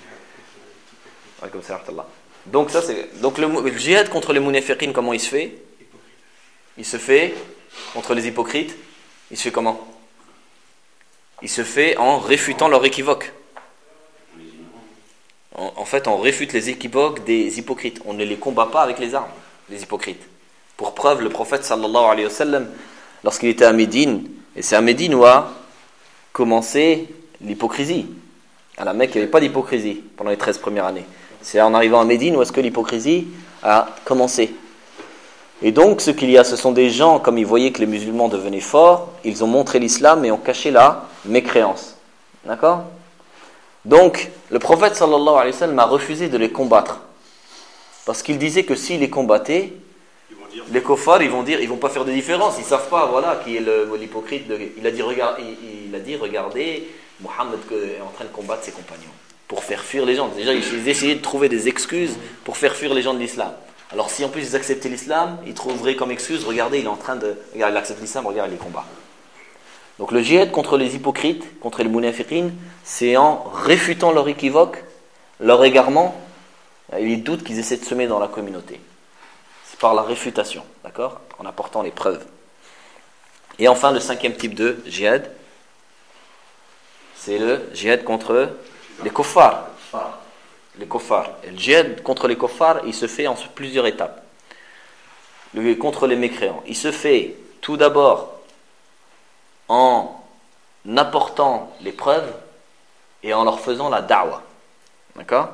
Donc ça c'est donc le, le jihad contre les munafiqin, comment il se fait? Il se fait contre les hypocrites. Il se fait comment? Il se fait en réfutant leur équivoque. En, en fait, on réfute les équivoques des hypocrites. On ne les combat pas avec les armes, les hypocrites. Pour preuve, le prophète sallallahu alayhi wa sallam, lorsqu'il était à Médine, et c'est à Médine où a commencé l'hypocrisie. À la Mecque, il n'y avait pas d'hypocrisie pendant les treize premières années. C'est en arrivant à Médine où est-ce que l'hypocrisie a commencé. Et donc, ce qu'il y a, ce sont des gens, comme ils voyaient que les musulmans devenaient forts, ils ont montré l'islam et ont caché la mécréance. D'accord? Donc, le prophète sallallahu alayhi wa sallam a refusé de les combattre. Parce qu'il disait que s'il les combattait, les kuffars, ils vont dire, ils vont pas faire de différence. Ils savent pas, voilà, qui est le, l'hypocrite. De, il, a dit, regard, il, il a dit, regardez, Mohammed est en train de combattre ses compagnons. Pour faire fuir les gens. Déjà, ils essayaient de trouver des excuses pour faire fuir les gens de l'islam. Alors si en plus ils acceptaient l'islam, ils trouveraient comme excuse, regardez, il est en train de... Regarde, il accepte l'islam, regarde les combats. Donc le djihad contre les hypocrites, contre les munafiqin, c'est en réfutant leur équivoque, leur égarement, et les doutes qu'ils essaient de semer dans la communauté. C'est par la réfutation, d'accord? En apportant les preuves. Et enfin, le cinquième type de djihad, c'est le djihad contre les kuffars. Les kuffars. Et le djihad contre les kuffars, il se fait en plusieurs étapes. Le, contre les mécréants. Il se fait tout d'abord en apportant les preuves et en leur faisant la da'wa. D'accord?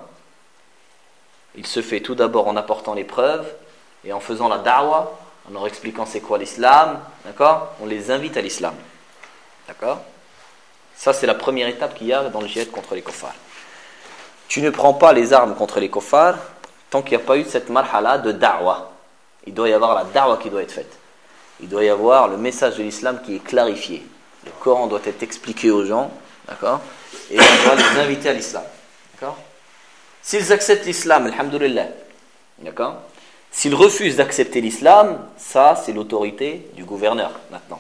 Il se fait tout d'abord en apportant les preuves et en faisant la da'wa, en leur expliquant c'est quoi l'islam. D'accord? On les invite à l'islam. D'accord? Ça, c'est la première étape qu'il y a dans le djihad contre les kuffars. Tu ne prends pas les armes contre les kuffars tant qu'il n'y a pas eu cette marhala de da'wa. Il doit y avoir la da'wa qui doit être faite. Il doit y avoir le message de l'islam qui est clarifié. Le Coran doit être expliqué aux gens, d'accord? Et on doit les inviter à l'islam, d'accord? S'ils acceptent l'islam, alhamdoulilah, d'accord? S'ils refusent d'accepter l'islam, ça c'est l'autorité du gouverneur maintenant.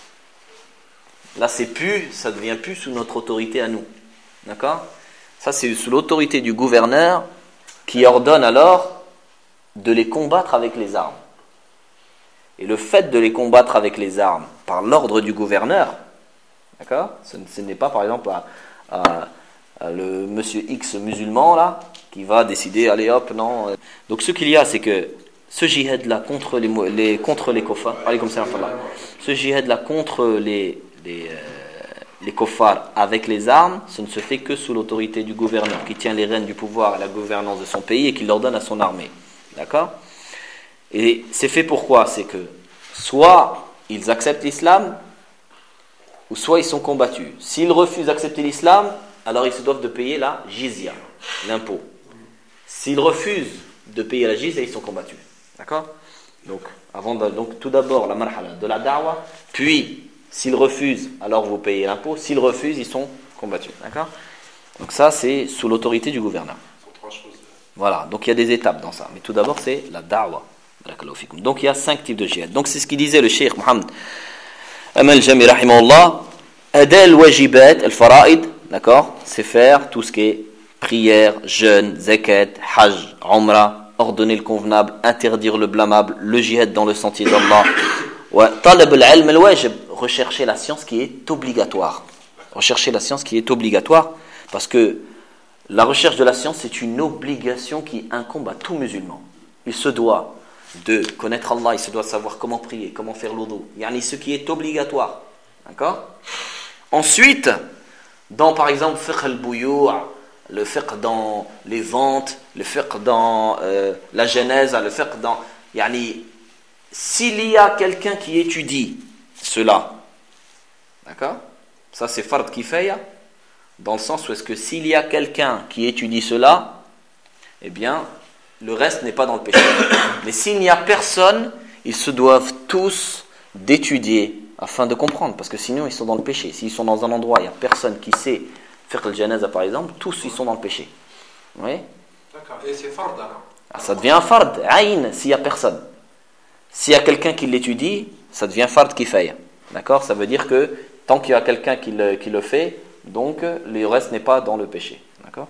Là c'est plus, ça devient plus sous notre autorité à nous, d'accord? Ça, c'est sous l'autorité du gouverneur qui ordonne alors de les combattre avec les armes. Et le fait de les combattre avec les armes par l'ordre du gouverneur, d'accord? Ce, ce n'est pas par exemple à, à, à le monsieur X musulman là qui va décider, allez hop, non. Donc ce qu'il y a, c'est que ce djihad-là contre les, les, contre les kuffars, ce djihad-là contre les... les euh, les kuffars avec les armes, ce ne se fait que sous l'autorité du gouverneur qui tient les rênes du pouvoir et la gouvernance de son pays et qui l'ordonne à son armée. D'accord? Et c'est fait pourquoi? C'est que soit ils acceptent l'islam ou soit ils sont combattus. S'ils refusent d'accepter l'islam, alors ils se doivent de payer la jizya, l'impôt. S'ils refusent de payer la jizya, ils sont combattus. D'accord? Donc, avant de, donc tout d'abord la marhala de la da'wa, puis s'ils refusent, alors vous payez l'impôt. S'ils refusent, ils sont combattus. D'accord? Donc ça, c'est sous l'autorité du gouverneur. Voilà, donc il y a des étapes dans ça. Mais tout d'abord, c'est la da'wa. Donc il y a cinq types de djihad. Donc c'est ce qu'il disait le cheikh Mohammed Amal Jami rahimahullah. Ada al-wajibat al-fara'id, d'accord? C'est faire tout ce qui est prière, jeûne, zakat, hajj, umrah, ordonner le convenable, interdire le blâmable, le djihad dans le sentier d'Allah. Wa talab al-ilm al-wajib, rechercher la science qui est obligatoire. Rechercher la science qui est obligatoire, parce que la recherche de la science, c'est une obligation qui incombe à tout musulman. Il se doit de connaître Allah, il se doit savoir comment prier, comment faire l'wudu. Yani ce qui est obligatoire. D'accord? Ensuite, dans par exemple fiqh al-buyu', le fiqh dans les ventes, le fiqh dans euh, la genèse, le fiqh dans... Yani, s'il y a quelqu'un qui étudie cela, d'accord? Ça c'est fard kifaya, dans le sens où est-ce que s'il y a quelqu'un qui étudie cela, eh bien, le reste n'est pas dans le péché. Mais s'il n'y a personne, ils se doivent tous d'étudier afin de comprendre, parce que sinon ils sont dans le péché. S'ils sont dans un endroit, il n'y a personne qui sait faire le janaza par exemple, tous ils sont dans le péché. Oui? D'accord, et c'est fard alors? Ah, ça devient un fard, aïn, s'il n'y a personne. S'il y a quelqu'un qui l'étudie, ça devient fard kifaya. D'accord? Ça veut dire que tant qu'il y a quelqu'un qui le, qui le fait, donc le reste n'est pas dans le péché. D'accord?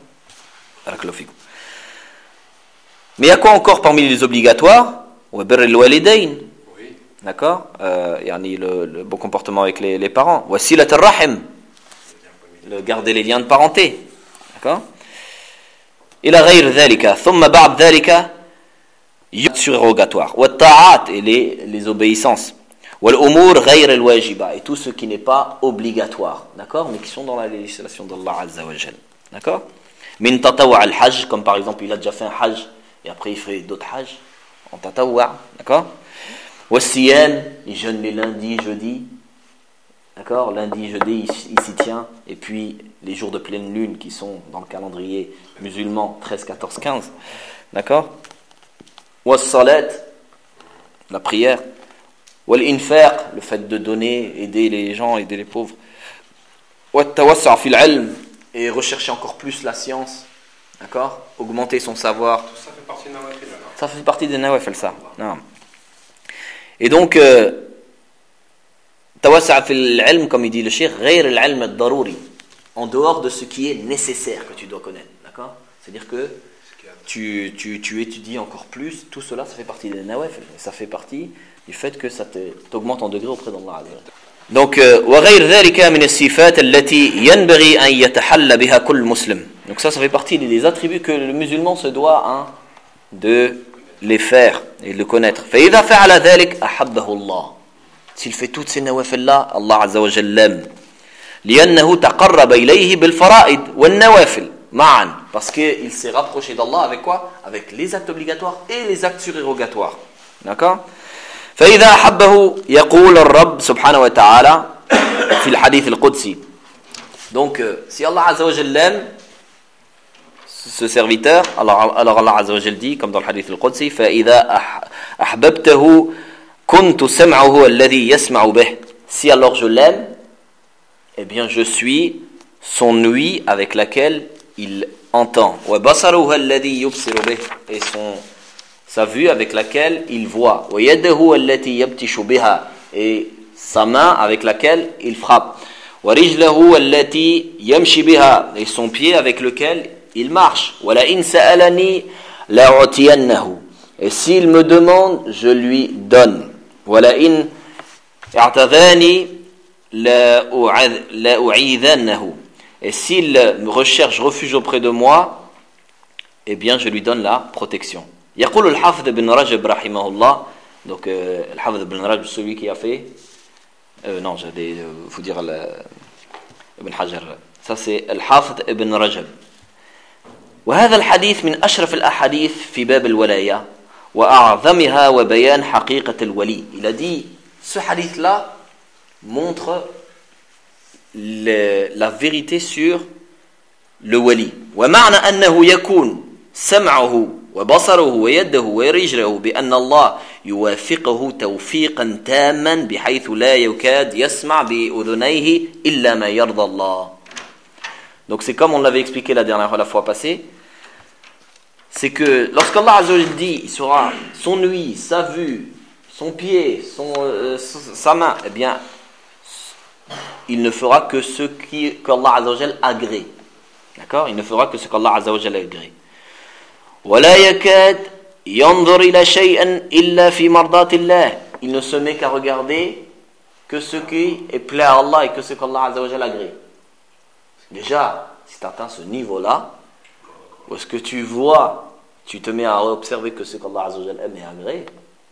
Mais il y a quoi encore parmi les obligatoires? Oui. D'accord, euh, le, le bon comportement avec les, les parents. Wasilat ar-rahim, le garder les liens de parenté. D'accord. Ila ghayr dhalika, thumma ba'd dhalika surérogatoire. Wa ta'at, et les, les obéissances. Wal umur ghayr al-wajiba, et tout ce qui n'est pas obligatoire. D'accord, mais qui sont dans la législation d'Allah Azza wa Jal. D'accord. Min tatawa al-hajj, comme par exemple il a déjà fait un hajj et après il fait d'autres hajj en tatawa. D'accord. Wassiyam, il jeûne les lundis, jeudis. D'accord, lundi, jeudi, il, il s'y tient. Et puis les jours de pleine lune qui sont dans le calendrier musulman, treize, quatorze, quinze. D'accord. Wassalat, la prière. Wal-infaq, le fait de donner, aider les gens, aider les pauvres. Wat-tawassu' fil ilm, et rechercher encore plus la science. D'accord, augmenter son savoir. Tout ça fait partie de nawafil. Ça fait partie des nawafil, ça. Non. Et donc, tawassu' fil ilm, comme il dit le cheikh, ghayr al-ilm ad-daruri, en dehors de ce qui est nécessaire que tu dois connaître. D'accord, c'est-à-dire que tu, tu, tu étudies encore plus. Tout cela, ça fait partie des nawafil. Ça fait partie du fait que ça t'augmente en degré auprès d'Allah. Donc, وغير ذلك من الصفات التي ينبغي أن يتحلى بها كل مسلم. Donc ça, ça fait partie des attributs que le musulman se doit hein, de les faire et de le connaître. فإذا فعل ذلك أحبه الله. S'il fait toutes ces nawafil là, Allah Azza wa Jalla l'aime. لأنه تقرب إليه بالفرائض والنوافل معا. Parce qu'il s'est rapproché d'Allah avec quoi? Avec les actes obligatoires et les actes surérogatoires. D'accord? فإذا أحبه يقول الرب سبحانه وتعالى في الحديث القدسي. Donc si Allah Azza wa Jalla l'aime ce serviteur, alors, alors Allah Azza wa Jalla dit comme dans le hadith al-Qudsi فإذا أحببته كنت سمعه الذي يسمع به. Si alors je l'aime, eh bien je suis son ouïe avec laquelle il entend. وبصره الذي يبصر به, et son sa vue avec laquelle il voit. ويده التي يبطش بها, et sa main avec laquelle il frappe. ورجله التي يمشي بها, et son pied avec lequel il marche. ولئن سألني لأعطينه, et s'il me demande, je lui donne. ولئن اعتذاني لأعيذنه, et s'il me recherche refuge auprès de moi, eh bien je lui donne la protection. يقول الحافظ ابن رجب رحمه الله. Donc euh, le Hafid ibn Rajab, celui qui a fait euh, non j'allais euh, vous dire le, Ibn Hajar, ça c'est le Hafid ibn Rajab. وهذا الحديث من أشرف الأحاديث في باب الولاية وأعظمها وبيان حقيقة الولي. Il a dit ce hadith là montre le, la vérité sur le wali. ومعنى أنه يكون سمعه وبصره ويده ورجله بأن الله يوافقه توفيقا تاما بحيث لا يكاد يسمع بأذنيه إلا ما يرضى الله. Donc c'est comme on l'avait expliqué la dernière fois, la fois passée, c'est que lorsqu'Allah Azza wa Jalla dit, il sera son ouïe, sa vue, son pied, son, euh, sa main, eh bien il ne fera que ce qui, qu'Allah Azza wa Jalla agrée. D'accord? Il ne fera que ce qu'Allah Azza wa Jalla agrée. ولا يكاد ينظر إلى شيء إلا في مرضات الله. Il ne se met qu'à regarder que ce qui est plaît à Allah et que ce qu'Allah Azza wa Jalla agrée. Déjà, si tu atteins ce niveau-là, où est-ce que tu vois, tu te mets à observer que ce qu'Allah Azza wa Jalla aime et agrée,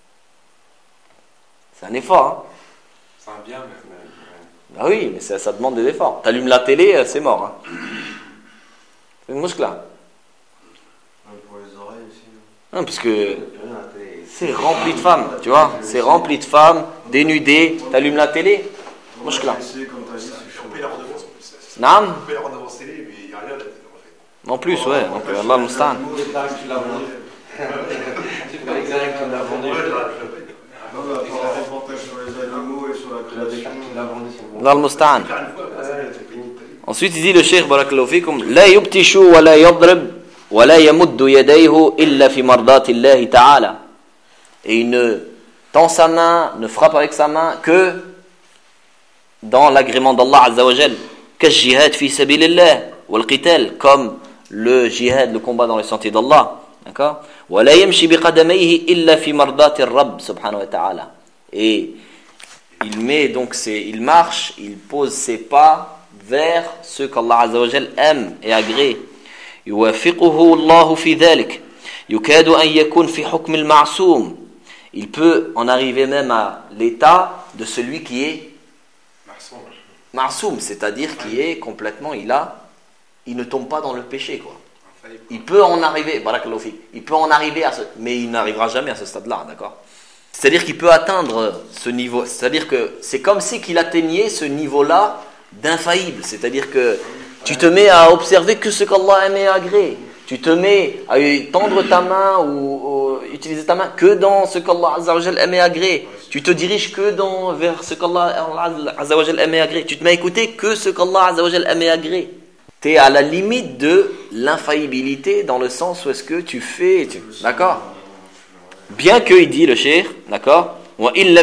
c'est un effort. Hein? C'est un bien, mais... Ah oui, mais ça, ça demande des efforts. Tu allumes la télé, c'est mort. Hein? C'est une mouche là. Pour les oreilles aussi. Non, parce que c'est rempli de femmes, tu vois, c'est rempli de femmes, dénudées, t'allumes la télé, mouche là. Comme tu as dit, c'est chaud. On paye la redevance en plus. Naam. On paye la redevance télé, mais il n'y a rien à la télé en fait. En plus, ouais, donc euh, Allah Moustan. Tu l'as vendu. C'est pas exact que tu l'as vendu. Ouais, je la je la paye. Non, mais attends, un reportage sur les animaux et sur la Tu l'as création. tu l'as vendu, c'est bon. Allah Moustan. Faire une fois, après, ça, c'est fini. Ensuite, il dit le cheikh barakallahu fikum, la yubtishu wa la yadrib wa la yamuddu yadayhu illa fi mardati Allah ta'ala. Et il ne tend sa main, ne frappe avec sa main que dans l'agrément d'Allah Azza wa Jal, كالجهاد في سبيل الله والقتال, comme le jihad, le combat dans le sentier d'Allah, d'accord, ولا يمشي بقدميه إلا في مرضات الرب سبحانه وتعالى, et il met donc ses, il marche, il pose ses pas vers ce qu'Allah Azza wa Jal aime et agrée. يوافقه الله في ذلك يكاد أن يكون في حكم المعصوم, il peut en arriver même à l'état de celui qui est ma'soum, c'est-à-dire qui est complètement, il a, il ne tombe pas dans le péché, quoi. Il peut en arriver, barakallahu fik, il peut en arriver à ce, mais il n'arrivera jamais à ce stade-là, d'accord. C'est-à-dire qu'il peut atteindre ce niveau, c'est-à-dire que c'est comme si qu'il atteignait ce niveau-là d'infaillible, c'est-à-dire que tu te mets à observer que ce qu'Allah aime et agrée, tu te mets à tendre ta main ou, ou utiliser ta main que dans ce qu'Allah Azza wa Jal aime et agrée, tu te diriges que dans, vers ce qu'Allah Azza wa Jal aime et agrée, tu te mets à écouter que ce qu'Allah Azza wa Jal aime et agrée. Tu es à la limite de l'infaillibilité dans le sens où est-ce que tu fais, tu, d'accord, bien que, il dit le cheikh, d'accord, bien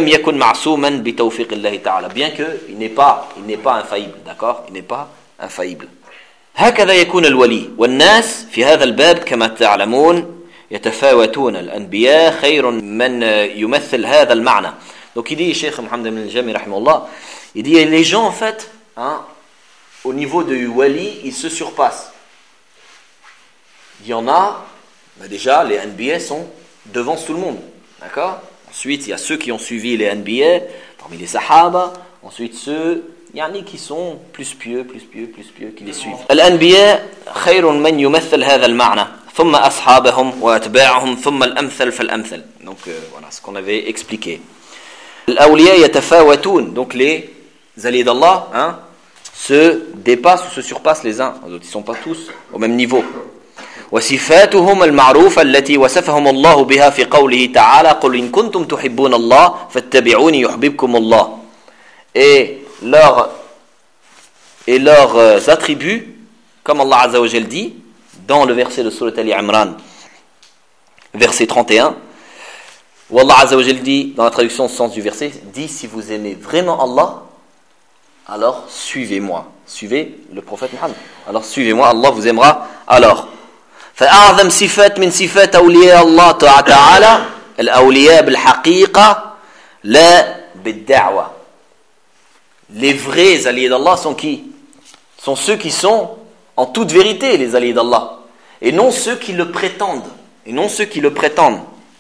que il n'est pas, il n'est pas infaillible, d'accord, il n'est pas infaillible. هكذا يكون الولي والناس في هذا الباب كما تعلمون يتفاوتون الأنبياء خير من يمثل هذا المعنى. Donc il dit, Cheikh Mohammed ibn al-Jami rahimahullah, il dit les gens en fait, hein, au niveau du wali, ils se surpassent. Il y en a, ben déjà les N B A sont devant tout le monde, d'accord. Ensuite il y a ceux qui ont suivi les N B A parmi les Sahaba, ensuite ceux يعني qui sont plus pieux, plus pieux, plus pieux qui les suivent. الأنبياء خير من يمثل هذا المعنى ثم أصحابهم وأتباعهم ثم الأمثل فالأمثل. Donc euh, voilà ce qu'on avait expliqué. الأولياء يتفاوتون, donc les alliés d'Allah, hein, se dépassent ou se surpassent les uns aux autres, ils ne sont pas tous au même niveau. وصفاتهم المعروفة التي وصفهم الله بها في قوله تعالى قل إن كنتم تحبون الله فاتبعوني يحببكم الله. Et leurs et leurs euh, attributs, comme Allah Azza wa Jal dit dans le verset de Surat Ali Imran, verset trente et un, où Allah Azza wa Jal dit, dans la traduction au sens du verset, dit si vous aimez vraiment Allah, alors suivez-moi, suivez le prophète Muhammad, alors suivez-moi, Allah vous aimera alors. فأعظم صفات من صفات أولياء الله تعالى الأولياء بالحقيقة لا بالدعوة. Les vrais alliés d'Allah sont qui? Sont ceux qui sont en toute vérité les alliés d'Allah, et non ceux qui le prétendent, et non ceux qui le prétendent.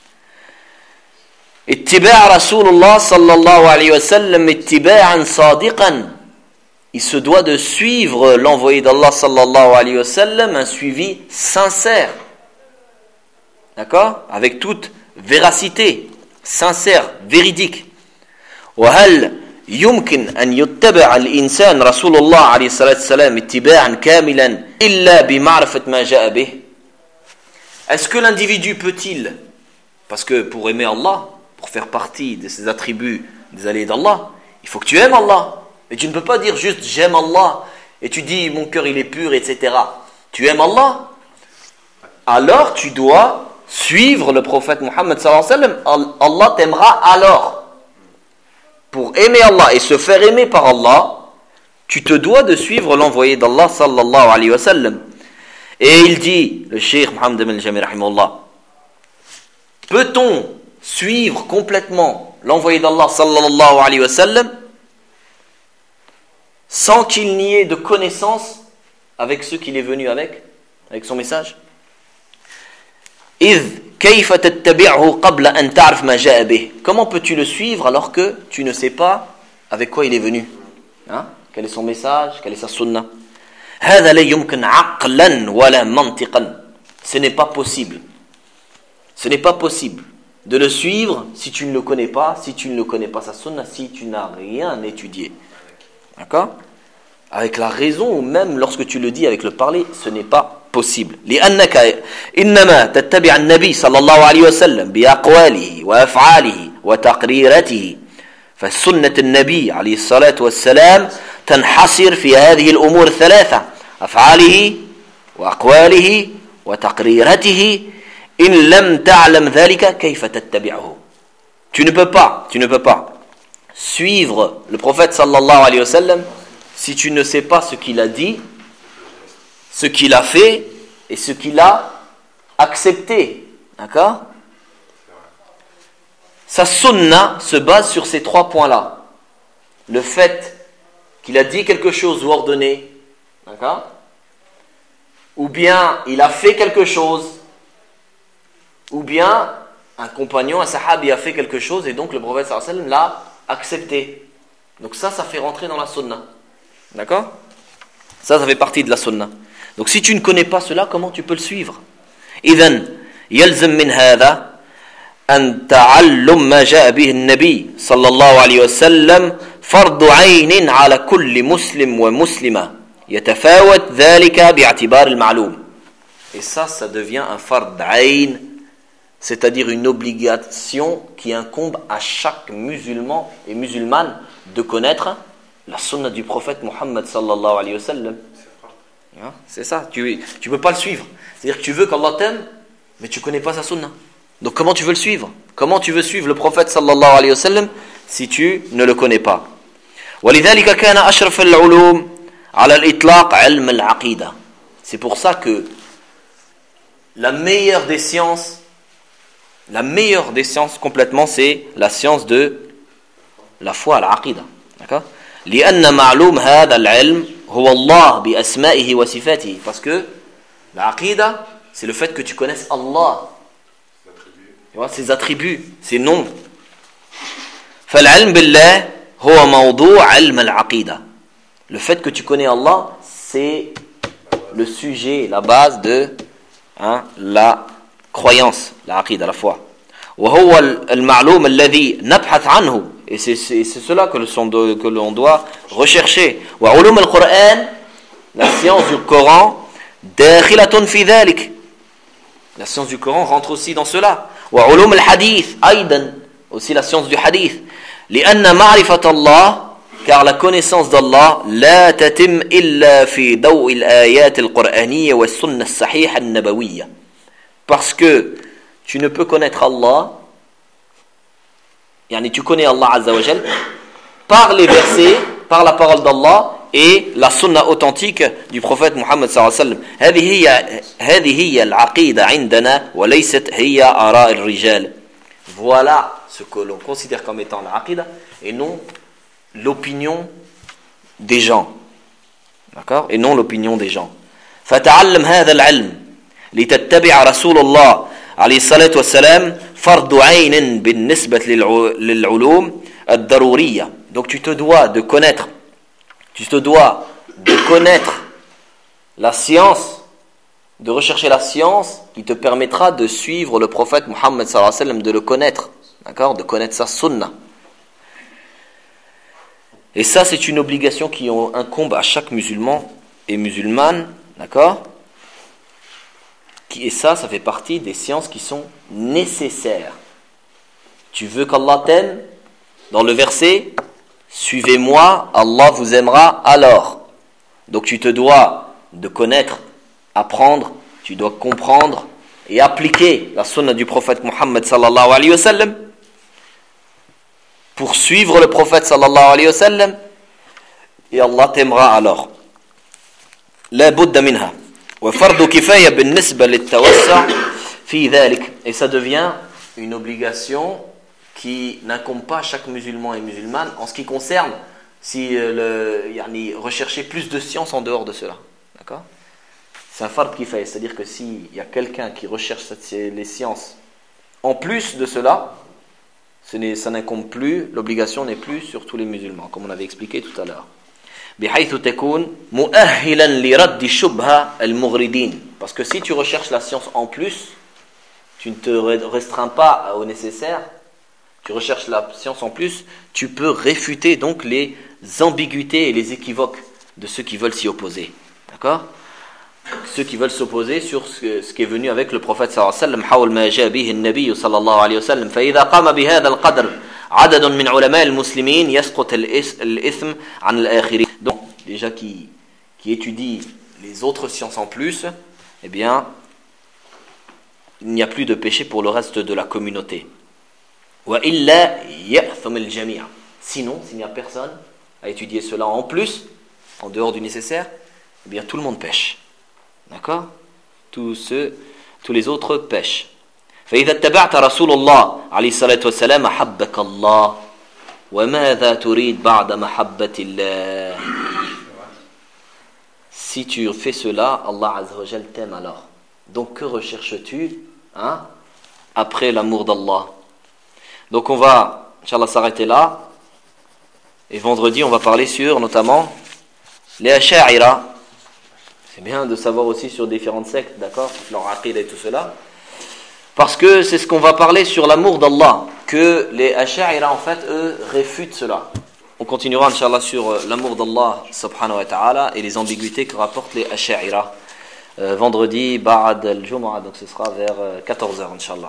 اتباع رسول الله صلى الله عليه وسلم اتباعا صادقا. Il se doit de suivre l'envoyé d'Allah sallallahu alayhi wa sallam, un suivi sincère, d'accord, avec toute véracité, sincère, véridique. وهل يمكن أن يتبع الإنسان رسول الله عليه الصلاة والسلام اتباعا كاملا إلا بمعرفة ما جاء به. Est-ce que l'individu peut-il, parce que pour aimer Allah, pour faire partie de ses attributs des alliés d'Allah, il faut que tu aimes Allah. Et tu ne peux pas dire juste j'aime Allah et tu dis mon cœur il est pur, et cetera. Tu aimes Allah, alors tu dois suivre le prophète Muhammad sallallahu alayhi wa sallam. Allah t'aimera alors. Pour aimer Allah et se faire aimer par Allah, tu te dois de suivre l'envoyé d'Allah sallallahu alayhi wa sallam. Et il dit, le cheikh Mohammed ibn al-Jami rahimahullah, peut-on suivre complètement l'envoyé d'Allah sallallahu alayhi wa sallam sans qu'il n'y ait de connaissance avec ceux qu'il est venu avec, avec son message? Comment peux-tu le suivre alors que tu ne sais pas avec quoi il est venu, hein? Quel est son message, quelle est sa sunna? Ce n'est pas possible. Ce n'est pas possible de le suivre si tu ne le connais pas, si tu ne le connais pas sa sunna, si tu n'as rien étudié. D'accord? Avec la raison, ou même lorsque tu le dis avec le parler, ce n'est pas possible. لأنك إنما تتبع النبي صلى الله عليه وسلم بأقواله وأفعاله وتقريرته. فسنة النبي عليه الصلاة والسلام تنحصر في هذه الأمور الثلاثة: أفعاله وأقواله وتقريرته. إن لم تعلم ذلك كيف تتبعه. Tu ne peux pas, tu ne peux pas suivre le prophète sallallahu alayhi wa sallam si tu ne sais pas ce qu'il a dit, ce qu'il a fait et ce qu'il a accepté. D'accord? Sa sunna se base sur ces trois points-là. Le fait qu'il a dit quelque chose ou ordonné, d'accord? Ou bien il a fait quelque chose, ou bien un compagnon, un sahabi a fait quelque chose et donc le prophète sallallahu alayhi wa sallam l'a accepté. Donc ça, ça fait rentrer dans la sunna. D'accord? Ça, ça fait partie de la sunna. Donc si tu ne connais pas cela, comment tu peux le suivre? إذن يلزم من هذا أن تعلم ما جاء به النبي صلى الله عليه وسلم فرض عين على كل مسلم ومسلمة يتفاوت ذلك باعتبار المعلوم. Et ça, ça devient un fard ayn, c'est-à-dire une obligation qui incombe à chaque musulman et musulmane de connaître la sunna du prophète Muhammad sallallahu alayhi wa sallam. C'est ça, tu ne peux pas le suivre. C'est-à-dire que tu veux qu'Allah t'aime, mais tu ne connais pas sa sunna. Donc comment tu veux le suivre? Comment tu veux suivre le prophète sallallahu alayhi wa sallam si tu ne le connais pas? ولذلك كان أشرف العلوم على الإطلاق علم العقيدة. C'est pour ça que la meilleure des sciences, la meilleure des sciences complètement, c'est la science de la foi, l'aqida. D'accord? لأن معلوم هذا العلم هو الله بأسمائه وصفاته. Parce que l'aqida, c'est le fait que tu connaisses Allah, tu vois, ses attributs, ses noms. فالعلم بالله هو موضوع علم العقيدة. Le fait que tu connais Allah, c'est le sujet, la base de hein, la croyance, la aqida, la foi. وهو المعلوم الذي نبحث عنه. Et c'est, c'est, c'est cela que, le son de, que l'on doit rechercher. وعلوم القرآن, la science du Coran, داخلة في ذلك. La science du Coran rentre aussi dans cela. وعلوم الحديث أيضا, aussi la science du hadith. لأن معرفة الله, car la connaissance d'Allah لا تتم إلا في ضوء الآيات القرآنية والسنة الصحيحة النبوية. Parce que tu ne peux connaître Allah, yani tu connais Allah Azza wa Jal par les versets, par la parole d'Allah et la sunna authentique du prophète Muhammad sallallahu alayhi wa sallam. هذه هي هذه هي العقيدة عندنا وليست هي آراء الرجال. Voilà ce que l'on considère comme étant l'aqida et non l'opinion des gens. D'accord? Et non l'opinion des gens. فتعلم هذا العلم لتتبع رسول الله عليه الصلاة والسلام فرض عين بالنسبة للعلوم الضرورية. Donc tu te dois de connaître, tu te dois de connaître la science, de rechercher la science qui te permettra de suivre le prophète Muhammad sallallahu alayhi wa sallam, de le connaître, d'accord, de connaître sa sunna. Et ça, c'est une obligation qui incombe à chaque musulman et musulmane, d'accord. Et ça, ça fait partie des sciences qui sont nécessaires. Tu veux qu'Allah t'aime? Dans le verset, suivez-moi, Allah vous aimera alors. Donc tu te dois de connaître, apprendre, tu dois comprendre et appliquer la sunna du prophète Muhammad sallallahu alayhi wa sallam pour suivre le prophète sallallahu alayhi wa sallam et Allah t'aimera alors. La budda minha. وفرض كفاية بالنسبة للتوسع في ذلك. Et ça devient une obligation qui n'incombe pas à chaque musulman et musulmane en ce qui concerne si le, yani, rechercher plus de science en dehors de cela. D'accord? C'est un fard kifaya, c'est-à-dire que s'il y a quelqu'un qui recherche les sciences en plus de cela, ce n'est, ça n'incombe plus, l'obligation n'est plus sur tous les musulmans, comme on avait expliqué tout à l'heure. بحيث تكون مؤهلا لرد الشبهة المغردين. Parce que si tu recherches la science en plus, tu ne te restreins pas au nécessaire, tu recherches la science en plus, tu peux réfuter donc les ambiguïtés et les équivoques de ceux qui veulent s'y opposer. D'accord? Ceux qui veulent s'opposer sur ce, ce qui est venu avec le prophète sallallahu alayhi wa sallam, حول ما جاء به النبي صلى الله عليه وسلم. فإذا قام بهذا القدر عدد من علماء المسلمين يسقط الإثم عن الآخرين. Donc, déjà qui, qui étudie les autres sciences en plus, eh bien, il n'y a plus de péché pour le reste de la communauté. وإلا يأثم الجميع. Sinon, s'il n'y a personne à étudier cela en plus, en dehors du nécessaire, eh bien tout le monde pêche. D'accord? Tous ceux, tous les autres pêchent. فإذا اتبعت رسول الله عليه الصلاة والسلام أحبك الله وماذا تريد بعد محبة الله. Si tu fais cela, Allah Azza wa Jal t'aime alors. Donc que recherches-tu, hein, après l'amour d'Allah? Donc on va, Inch'Allah, s'arrêter là. Et vendredi, on va parler sur notamment les Asha'ira. C'est bien de savoir aussi sur différentes sectes, d'accord, leur aqid et tout cela. Parce que c'est ce qu'on va parler sur l'amour d'Allah, que les Asha'ira en fait eux réfutent cela. On continuera Inch'Allah sur euh, l'amour d'Allah subhanahu wa ta'ala et les ambiguïtés que rapportent les Asha'ira. Euh, vendredi, Ba'ad al-Jumu'ah, donc ce sera vers euh, quatorze heures Inch'Allah.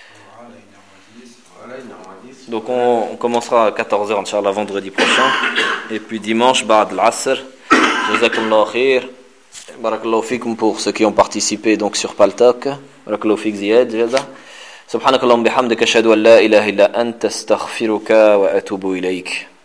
Donc on, on commencera à quatorze heures Inch'Allah vendredi prochain. Et puis dimanche, Ba'ad al-Asr. Jazakumullahu khair. Barakallahu fikum pour ceux qui ont participé donc sur Paltalk. Barakallahu fik Ziyad, Jaza. Subhanakallahumma bihamdika ashhadu an la ilaha illa anta astaghfiruka wa atubu ilayk.